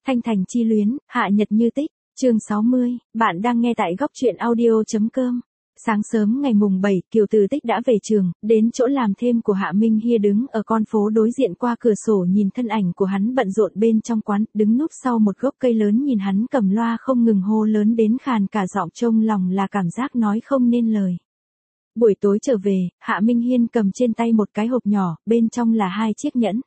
Thanh Thành chi luyến, hạ nhật như tích, chương 60, bạn đang nghe tại góc truyện audio.com. Sáng sớm ngày mùng 7, Kiều Từ Tích đã về trường, đến chỗ làm thêm của Hạ Minh Hiên đứng ở con phố đối diện qua cửa sổ nhìn thân ảnh của hắn bận rộn bên trong quán, đứng núp sau một gốc cây lớn nhìn hắn cầm loa không ngừng hô lớn đến khàn cả giọng, trong lòng là cảm giác nói không nên lời. Buổi tối trở về, Hạ Minh Hiên cầm trên tay một cái hộp nhỏ, bên trong là 2 chiếc nhẫn.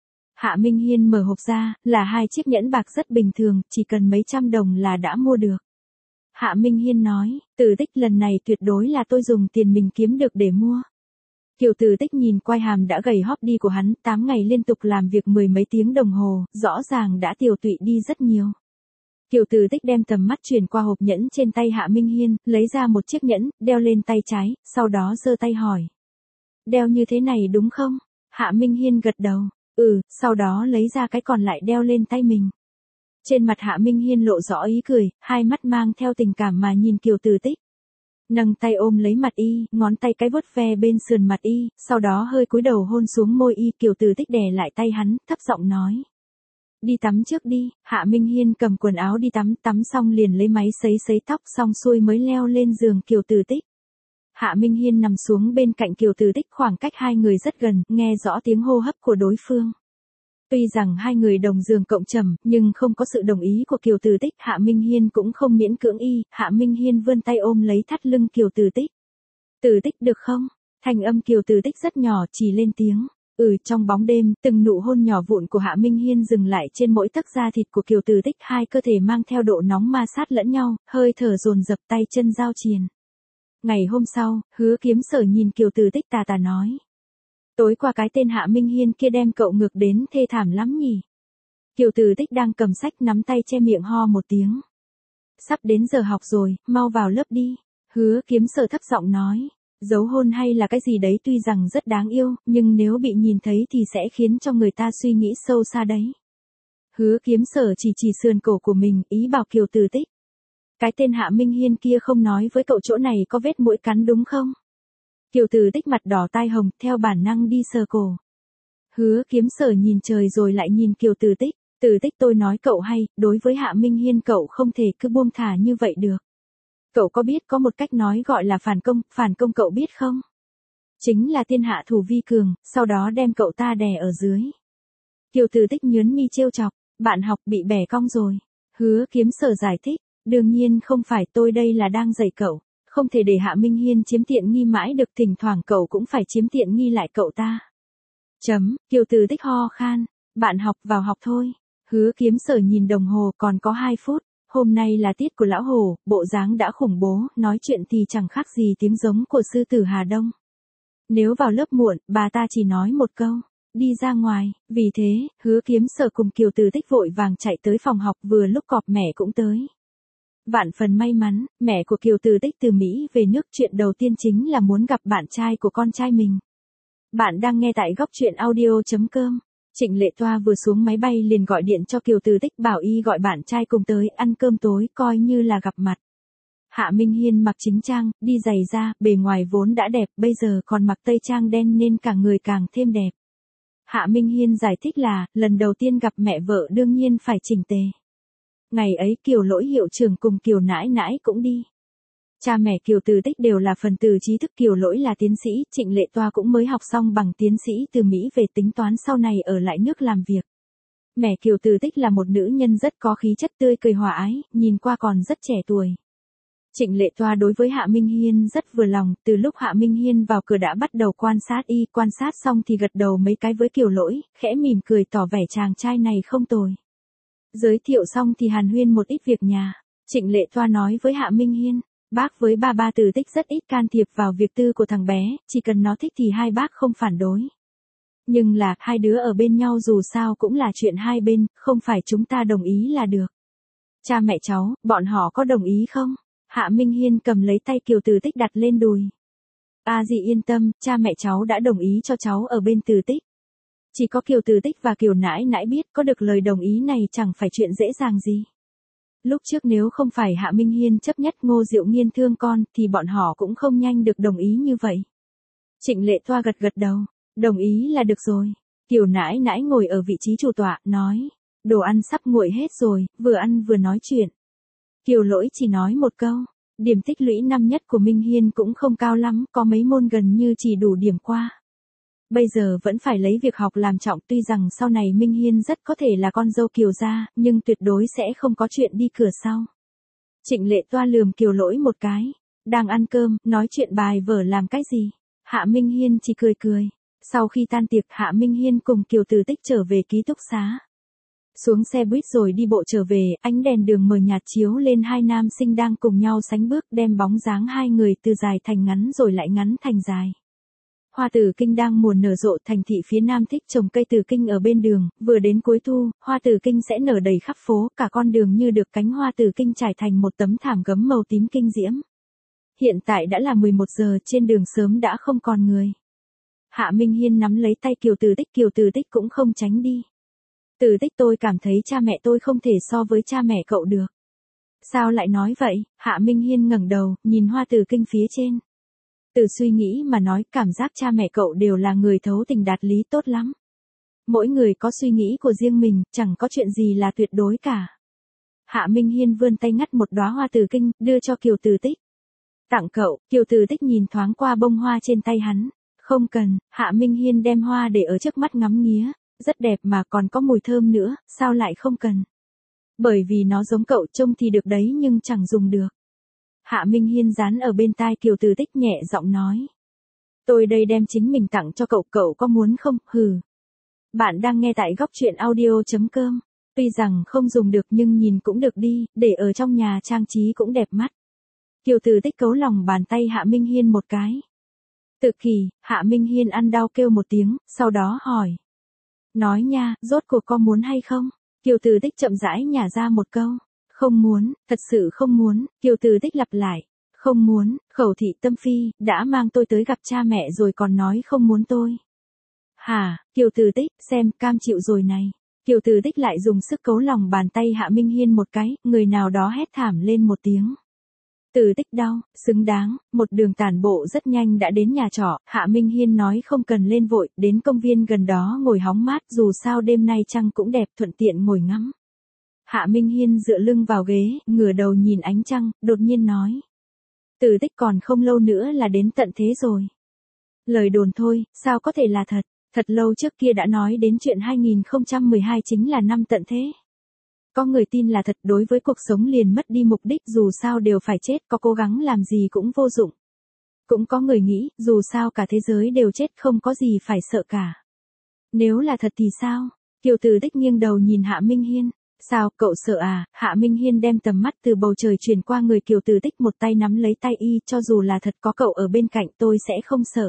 Hạ Minh Hiên mở hộp ra, là 2 chiếc nhẫn bạc rất bình thường, chỉ cần mấy trăm đồng là đã mua được. Hạ Minh Hiên nói, Từ Tích lần này tuyệt đối là tôi dùng tiền mình kiếm được để mua. Kiều Từ Tích nhìn quai hàm đã gầy hóp đi của hắn, 8 ngày liên tục làm việc 10 mấy tiếng đồng hồ, rõ ràng đã tiều tụy đi rất nhiều. Kiều Từ Tích đem tầm mắt chuyển qua hộp nhẫn trên tay Hạ Minh Hiên, lấy ra một chiếc nhẫn, đeo lên tay trái, sau đó giơ tay hỏi. Đeo như thế này đúng không? Hạ Minh Hiên gật đầu, sau đó lấy ra cái còn lại đeo lên tay mình. Trên mặt Hạ Minh Hiên lộ rõ ý cười, hai mắt mang theo tình cảm mà nhìn Kiều Từ Tích. Nâng tay ôm lấy mặt y, ngón tay cái vuốt ve bên sườn mặt y, sau đó hơi cúi đầu hôn xuống môi y. Kiều Từ Tích đè lại tay hắn, thấp giọng nói. Đi tắm trước đi. Hạ Minh Hiên cầm quần áo đi tắm, tắm xong liền lấy máy sấy tóc xong xuôi mới leo lên giường Kiều Từ Tích. Hạ Minh Hiên nằm xuống bên cạnh Kiều Từ Tích, khoảng cách hai người rất gần, nghe rõ tiếng hô hấp của đối phương. Tuy rằng hai người đồng giường cộng trầm, nhưng không có sự đồng ý của Kiều Từ Tích, Hạ Minh Hiên cũng không miễn cưỡng y. Hạ Minh Hiên vươn tay ôm lấy thắt lưng Kiều Từ Tích. Từ Tích được không? Thanh âm Kiều Từ Tích rất nhỏ, chỉ lên tiếng. Trong bóng đêm, từng nụ hôn nhỏ vụn của Hạ Minh Hiên dừng lại trên mỗi tấc da thịt của Kiều Từ Tích, hai cơ thể mang theo độ nóng ma sát lẫn nhau, hơi thở dồn dập, tay chân giao triền. Ngày hôm sau, Hứa Kiếm Sở nhìn Kiều Từ Tích tà tà nói. Tối qua cái tên Hạ Minh Hiên kia đem cậu ngược đến thê thảm lắm nhỉ? Kiều Từ Tích đang cầm sách nắm tay che miệng ho một tiếng. Sắp đến giờ học rồi, mau vào lớp đi. Hứa Kiếm Sở thấp giọng nói. Giấu hôn hay là cái gì đấy tuy rằng rất đáng yêu, nhưng nếu bị nhìn thấy thì sẽ khiến cho người ta suy nghĩ sâu xa đấy. Hứa Kiếm Sở chỉ sườn cổ của mình, ý bảo Kiều Từ Tích. Cái tên Hạ Minh Hiên kia không nói với cậu chỗ này có vết mũi cắn đúng không? Kiều Từ Tích mặt đỏ tai hồng, theo bản năng đi sờ cổ. Hứa Kiếm Sở nhìn trời rồi lại nhìn Kiều Từ Tích. Từ Tích, tôi nói cậu hay, đối với Hạ Minh Hiên cậu không thể cứ buông thả như vậy được. Cậu có biết có một cách nói gọi là phản công cậu biết không? Chính là thiên hạ thủ vi cường, sau đó đem cậu ta đè ở dưới. Kiều Từ Tích nhớn mi trêu chọc, bạn học bị bẻ cong rồi. Hứa Kiếm Sở giải thích, đương nhiên không phải, tôi đây là đang dạy cậu. Không thể để Hạ Minh Hiên chiếm tiện nghi mãi được, thỉnh thoảng cậu cũng phải chiếm tiện nghi lại cậu ta. Kiều Từ Tích ho khan, bạn học vào học thôi. Hứa Kiếm Sở nhìn đồng hồ, còn có 2 phút. Hôm nay là tiết của lão Hồ, bộ dáng đã khủng bố, nói chuyện thì chẳng khác gì tiếng giống của sư tử Hà Đông. Nếu vào lớp muộn, bà ta chỉ nói một câu, đi ra ngoài. Vì thế, Hứa Kiếm Sở cùng Kiều Từ Tích vội vàng chạy tới phòng học, vừa lúc cọp mẹ cũng tới. Vạn phần may mắn, mẹ của Kiều Từ Tích từ Mỹ về nước, chuyện đầu tiên chính là muốn gặp bạn trai của con trai mình. Bạn đang nghe tại góc truyện audio.com. Trịnh Lệ Toa vừa xuống máy bay liền gọi điện cho Kiều Từ Tích, bảo y gọi bạn trai cùng tới ăn cơm tối, coi như là gặp mặt. Hạ Minh Hiên mặc chính trang, đi giày da, bề ngoài vốn đã đẹp, bây giờ còn mặc tây trang đen nên cả người càng thêm đẹp. Hạ Minh Hiên giải thích là, lần đầu tiên gặp mẹ vợ đương nhiên phải chỉnh tề. Ngày ấy Kiều Lỗi hiệu trưởng cùng Kiều Nãi Nãi cũng đi. Cha mẹ Kiều Từ Tích đều là phần tử trí thức, Kiều Lỗi là tiến sĩ, Trịnh Lệ Toa cũng mới học xong bằng tiến sĩ từ Mỹ về, tính toán sau này ở lại nước làm việc. Mẹ Kiều Từ Tích là một nữ nhân rất có khí chất, tươi cười hòa ái, nhìn qua còn rất trẻ tuổi. Trịnh Lệ Toa đối với Hạ Minh Hiên rất vừa lòng, từ lúc Hạ Minh Hiên vào cửa đã bắt đầu quan sát y, quan sát xong thì gật đầu mấy cái với Kiều Lỗi, khẽ mỉm cười tỏ vẻ chàng trai này không tồi. Giới thiệu xong thì hàn huyên một ít việc nhà. Trịnh Lệ Toa nói với Hạ Minh Hiên, bác với ba Từ Tích rất ít can thiệp vào việc tư của thằng bé, chỉ cần nó thích thì hai bác không phản đối. Nhưng là, hai đứa ở bên nhau dù sao cũng là chuyện hai bên, không phải chúng ta đồng ý là được. Cha mẹ cháu, bọn họ có đồng ý không? Hạ Minh Hiên cầm lấy tay Kiều Từ Tích đặt lên đùi. Dì yên tâm, cha mẹ cháu đã đồng ý cho cháu ở bên Từ Tích. Chỉ có Kiều Từ Tích và Kiều Nãi Nãi biết, có được lời đồng ý này chẳng phải chuyện dễ dàng gì. Lúc trước nếu không phải Hạ Minh Hiên chấp nhất Ngô Diệu Nghiên thương con, thì bọn họ cũng không nhanh được đồng ý như vậy. Trịnh Lệ Toa gật đầu, đồng ý là được rồi. Kiều Nãi Nãi ngồi ở vị trí chủ tọa, nói, Đồ ăn sắp nguội hết rồi, vừa ăn vừa nói chuyện. Kiều Lỗi chỉ nói một câu. Điểm tích lũy năm nhất của Minh Hiên cũng không cao lắm, có mấy môn gần như chỉ đủ điểm qua. Bây giờ vẫn phải lấy việc học làm trọng, tuy rằng sau này Minh Hiên rất có thể là con dâu Kiều gia, nhưng tuyệt đối sẽ không có chuyện đi cửa sau. Trịnh Lệ Toa lườm Kiều Lỗi một cái. Đang ăn cơm, nói chuyện bài vở làm cái gì? Hạ Minh Hiên chỉ cười cười. Sau khi tan tiệc, Hạ Minh Hiên cùng Kiều Từ Tích trở về ký túc xá. Xuống xe buýt rồi đi bộ trở về, ánh đèn đường mờ nhạt chiếu lên hai nam sinh đang cùng nhau sánh bước, đem bóng dáng hai người từ dài thành ngắn rồi lại ngắn thành dài. Hoa tử kinh đang mùa nở rộ, thành thị phía nam thích trồng cây tử kinh ở bên đường, vừa đến cuối thu, hoa tử kinh sẽ nở đầy khắp phố, cả con đường như được cánh hoa tử kinh trải thành một tấm thảm gấm màu tím kinh diễm. Hiện tại đã là 11 giờ, trên đường sớm đã không còn người. Hạ Minh Hiên nắm lấy tay Kiều Từ Tích cũng không tránh đi. Từ Tích, tôi cảm thấy cha mẹ tôi không thể so với cha mẹ cậu được. Sao lại nói vậy? Hạ Minh Hiên ngẩng đầu, nhìn hoa tử kinh phía trên. Từ suy nghĩ mà nói, cảm giác cha mẹ cậu đều là người thấu tình đạt lý tốt lắm. Mỗi người có suy nghĩ của riêng mình, chẳng có chuyện gì là tuyệt đối cả. Hạ Minh Hiên vươn tay ngắt một đóa hoa tử kinh, đưa cho Kiều Từ Tích. Tặng cậu. Kiều Từ Tích nhìn thoáng qua bông hoa trên tay hắn. Không cần. Hạ Minh Hiên đem hoa để ở trước mắt ngắm nghía. Rất đẹp mà còn có mùi thơm nữa, sao lại không cần? Bởi vì nó giống cậu, trông thì được đấy nhưng chẳng dùng được. Hạ Minh Hiên dán ở bên tai Kiều Từ Tích nhẹ giọng nói. Tôi đây đem chính mình tặng cho cậu, cậu có muốn không? Hừ. Bạn đang nghe tại góc truyện audio.com. Tuy rằng không dùng được nhưng nhìn cũng được đi, để ở trong nhà trang trí cũng đẹp mắt. Kiều Từ Tích cấu lòng bàn tay Hạ Minh Hiên một cái. Tự kỳ, Hạ Minh Hiên ăn đau kêu một tiếng, sau đó hỏi. Nói nha, rốt cuộc có muốn hay không? Kiều Từ Tích chậm rãi nhả ra một câu. Không muốn, thật sự không muốn. Kiều Từ Tích lặp lại. Không muốn, khẩu thị tâm phi, đã mang tôi tới gặp cha mẹ rồi còn nói không muốn tôi. Hả, Kiều Từ Tích, xem, cam chịu rồi này. Kiều Từ Tích lại dùng sức cấu lòng bàn tay Hạ Minh Hiên một cái, người nào đó hét thảm lên một tiếng. Từ Tích đau, xứng đáng, một đường tản bộ rất nhanh đã đến nhà trọ, Hạ Minh Hiên nói không cần lên vội, đến công viên gần đó ngồi hóng mát, dù sao đêm nay trăng cũng đẹp, thuận tiện ngồi ngắm. Hạ Minh Hiên dựa lưng vào ghế, ngửa đầu nhìn ánh trăng, đột nhiên nói. Từ Tích, còn không lâu nữa là đến tận thế rồi. Lời đồn thôi, sao có thể là thật, thật lâu trước kia đã nói đến chuyện 2012 chính là năm tận thế. Có người tin là thật, đối với cuộc sống liền mất đi mục đích, dù sao đều phải chết, có cố gắng làm gì cũng vô dụng. Cũng có người nghĩ, dù sao cả thế giới đều chết, không có gì phải sợ cả. Nếu là thật thì sao? Kiều Từ Tích nghiêng đầu nhìn Hạ Minh Hiên. Sao, cậu sợ à? Hạ Minh Hiên đem tầm mắt từ bầu trời chuyển qua người Kiều Từ Tích, một tay nắm lấy tay y, cho dù là thật có cậu ở bên cạnh tôi sẽ không sợ.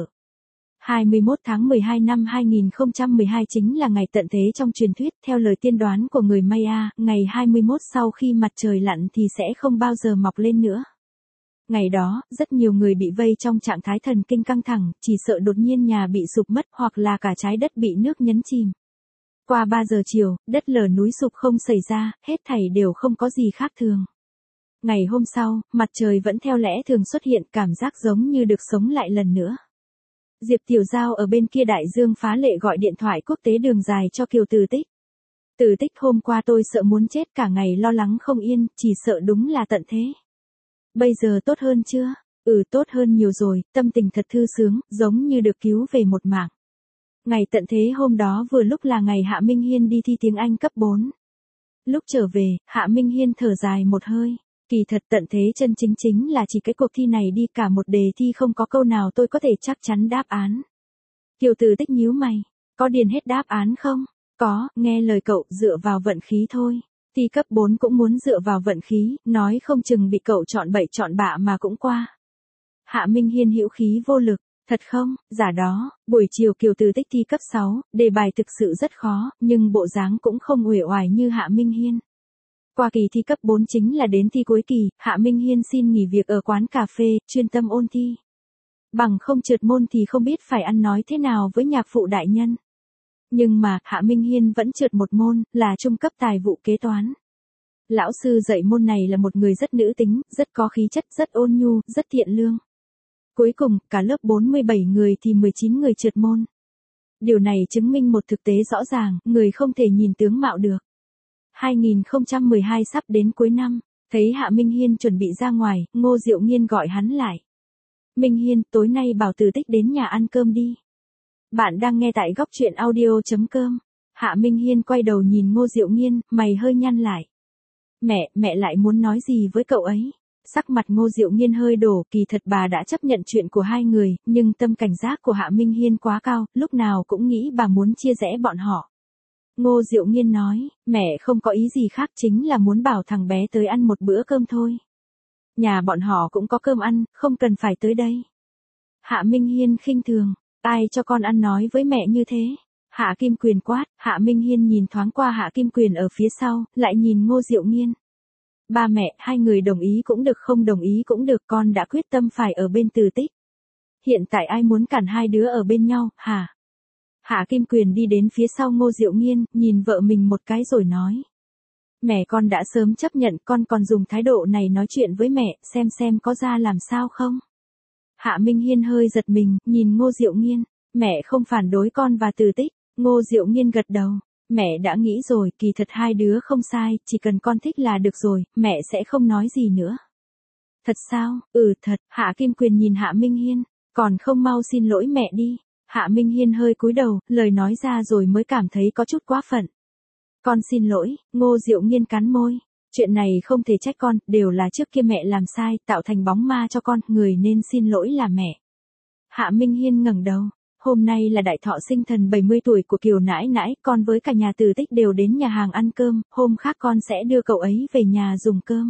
21 tháng 12 năm 2012 chính là ngày tận thế trong truyền thuyết, theo lời tiên đoán của người Maya, ngày 21 sau khi mặt trời lặn thì sẽ không bao giờ mọc lên nữa. Ngày đó, rất nhiều người bị vây trong trạng thái thần kinh căng thẳng, chỉ sợ đột nhiên nhà bị sụp mất hoặc là cả trái đất bị nước nhấn chìm. Qua 3 giờ chiều, đất lở núi sụp không xảy ra, hết thảy đều không có gì khác thường. Ngày hôm sau, mặt trời vẫn theo lẽ thường xuất hiện, cảm giác giống như được sống lại lần nữa. Diệp Tiểu Giao ở bên kia đại dương phá lệ gọi điện thoại quốc tế đường dài cho Kiều Từ Tích. Từ Tích, hôm qua tôi sợ muốn chết, cả ngày lo lắng không yên, chỉ sợ đúng là tận thế. Bây giờ tốt hơn chưa? Tốt hơn nhiều rồi, tâm tình thật thư sướng, giống như được cứu về một mạng. Ngày tận thế hôm đó vừa lúc là ngày Hạ Minh Hiên đi thi tiếng Anh cấp 4. Lúc trở về, Hạ Minh Hiên thở dài một hơi. Kỳ thật tận thế chân chính là chỉ cái cuộc thi này đi, cả một đề thi không có câu nào tôi có thể chắc chắn đáp án. Kiều Từ Tích nhíu mày. Có điền hết đáp án không? Có, nghe lời cậu, dựa vào vận khí thôi. Thi cấp 4 cũng muốn dựa vào vận khí, nói không chừng bị cậu chọn bậy chọn bạ mà cũng qua. Hạ Minh Hiên hữu khí vô lực. Thật không? Giả đó. Buổi chiều Kiều Từ Tích thi cấp 6, đề bài thực sự rất khó, nhưng bộ dáng cũng không uể oải như Hạ Minh Hiên. Qua kỳ thi cấp 4 chính là đến thi cuối kỳ, Hạ Minh Hiên xin nghỉ việc ở quán cà phê, chuyên tâm ôn thi. Bằng không trượt môn thì không biết phải ăn nói thế nào với nhạc phụ đại nhân. Nhưng mà, Hạ Minh Hiên vẫn trượt một môn, là trung cấp tài vụ kế toán. Lão sư dạy môn này là một người rất nữ tính, rất có khí chất, rất ôn nhu, rất thiện lương. Cuối cùng, cả lớp 47 người thì 19 người trượt môn. Điều này chứng minh một thực tế rõ ràng, người không thể nhìn tướng mạo được. 2012 sắp đến cuối năm, thấy Hạ Minh Hiên chuẩn bị ra ngoài, Ngô Diệu Nghiên gọi hắn lại. Minh Hiên, tối nay bảo Từ Tích đến nhà ăn cơm đi. Bạn đang nghe tại góc truyện audio.com. Hạ Minh Hiên quay đầu nhìn Ngô Diệu Nghiên, mày hơi nhăn lại. Mẹ lại muốn nói gì với cậu ấy? Sắc mặt Ngô Diệu Nghiên hơi đổ, kỳ thật bà đã chấp nhận chuyện của hai người, nhưng tâm cảnh giác của Hạ Minh Hiên quá cao, lúc nào cũng nghĩ bà muốn chia rẽ bọn họ. Ngô Diệu Nghiên nói, mẹ không có ý gì khác, chính là muốn bảo thằng bé tới ăn một bữa cơm thôi. Nhà bọn họ cũng có cơm ăn, không cần phải tới đây. Hạ Minh Hiên khinh thường, ai cho con ăn nói với mẹ như thế? Hạ Kim Quyền quát. Hạ Minh Hiên nhìn thoáng qua Hạ Kim Quyền ở phía sau, lại nhìn Ngô Diệu Nghiên. Ba mẹ, hai người đồng ý cũng được, không đồng ý cũng được, con đã quyết tâm phải ở bên Từ Tích. Hiện tại ai muốn cản hai đứa ở bên nhau, hả? Hạ Kim Quyền đi đến phía sau Ngô Diệu Nghiên, nhìn vợ mình một cái rồi nói. Mẹ con đã sớm chấp nhận, con còn dùng thái độ này nói chuyện với mẹ, xem có ra làm sao không? Hạ Minh Hiên hơi giật mình, nhìn Ngô Diệu Nghiên. Mẹ không phản đối con và Từ Tích. Ngô Diệu Nghiên gật đầu. Mẹ đã nghĩ rồi, kỳ thật hai đứa không sai, chỉ cần con thích là được rồi, mẹ sẽ không nói gì nữa. Thật sao? Ừ thật. Hạ Kim Quyền nhìn Hạ Minh Hiên. Còn không mau xin lỗi mẹ đi. Hạ Minh Hiên hơi cúi đầu, lời nói ra rồi mới cảm thấy có chút quá phận. Con xin lỗi. Ngô Diệu Nghiên cắn môi. Chuyện này không thể trách con, đều là trước kia mẹ làm sai, tạo thành bóng ma cho con, người nên xin lỗi là mẹ. Hạ Minh Hiên ngẩng đầu. Hôm nay là đại thọ sinh thần 70 tuổi của Kiều nãi nãi, con với cả nhà Từ Tích đều đến nhà hàng ăn cơm, hôm khác con sẽ đưa cậu ấy về nhà dùng cơm.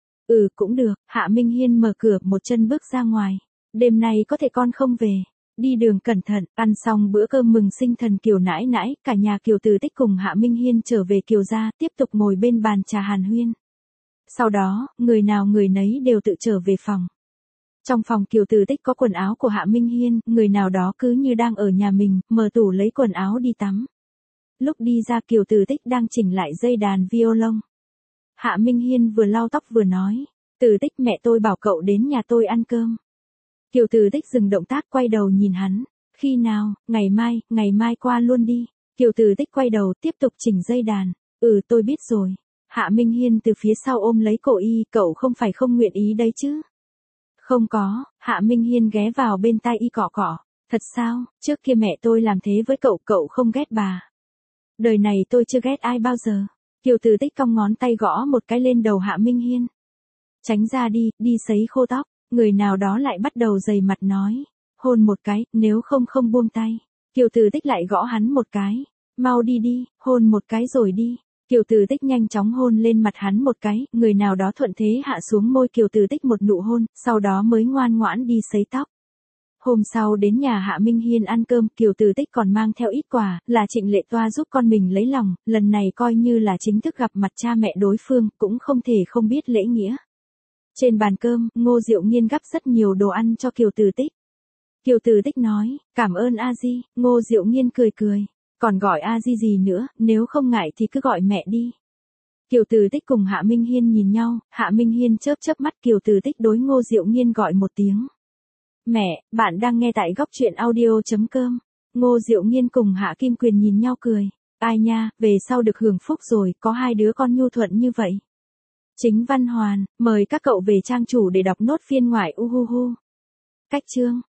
Ừ, cũng được. Hạ Minh Hiên mở cửa, một chân bước ra ngoài. Đêm nay có thể con không về. Đi đường cẩn thận. Ăn xong bữa cơm mừng sinh thần Kiều nãi nãi, cả nhà Kiều Từ Tích cùng Hạ Minh Hiên trở về Kiều gia, tiếp tục ngồi bên bàn trà hàn huyên. Sau đó, người nào người nấy đều tự trở về phòng. Trong phòng Kiều Từ Tích có quần áo của Hạ Minh Hiên, người nào đó cứ như đang ở nhà mình, mở tủ lấy quần áo đi tắm. Lúc đi ra Kiều Từ Tích đang chỉnh lại dây đàn violon. Hạ Minh Hiên vừa lau tóc vừa nói, Từ Tích, mẹ tôi bảo cậu đến nhà tôi ăn cơm. Kiều Từ Tích dừng động tác, quay đầu nhìn hắn. Khi nào? Ngày mai qua luôn đi. Kiều Từ Tích quay đầu tiếp tục chỉnh dây đàn. Ừ, tôi biết rồi. Hạ Minh Hiên từ phía sau ôm lấy cổ y, cậu không phải không nguyện ý đấy chứ? Không có. Hạ Minh Hiên ghé vào bên tai y cọ cọ. Thật sao? Trước kia mẹ tôi làm thế với cậu, cậu không ghét bà? Đời này tôi chưa ghét ai bao giờ. Kiều Từ Tích cong ngón tay gõ một cái lên đầu Hạ Minh Hiên. Tránh ra đi, đi sấy khô tóc. Người nào đó lại bắt đầu dày mặt nói. Hôn một cái, nếu không buông tay. Kiều Từ Tích lại gõ hắn một cái. Mau đi đi, hôn một cái rồi đi. Kiều Từ Tích nhanh chóng hôn lên mặt hắn một cái, người nào đó thuận thế hạ xuống môi Kiều Từ Tích một nụ hôn, sau đó mới ngoan ngoãn đi sấy tóc. Hôm sau đến nhà Hạ Minh Hiên ăn cơm, Kiều Từ Tích còn mang theo ít quà, là Trịnh Lệ Toa giúp con mình lấy lòng, lần này coi như là chính thức gặp mặt cha mẹ đối phương, cũng không thể không biết lễ nghĩa. Trên bàn cơm, Ngô Diệu Nghiên gắp rất nhiều đồ ăn cho Kiều Từ Tích. Kiều Từ Tích nói, cảm ơn a di. Ngô Diệu Nghiên cười cười. Còn gọi a di gì nữa, nếu không ngại thì cứ gọi mẹ đi. Kiều Từ Tích cùng Hạ Minh Hiên nhìn nhau, Hạ Minh Hiên chớp mắt, Kiều Từ Tích đối Ngô Diệu Nghiên gọi một tiếng. Mẹ, bạn đang nghe tại góc truyện audio.com. Ngô Diệu Nghiên cùng Hạ Kim Quyền nhìn nhau cười. Ai nha, về sau được hưởng phúc rồi, có hai đứa con nhu thuận như vậy. Chính Văn Hoàn, mời các cậu về trang chủ để đọc nốt phiên ngoại uhuhu. Cách chương.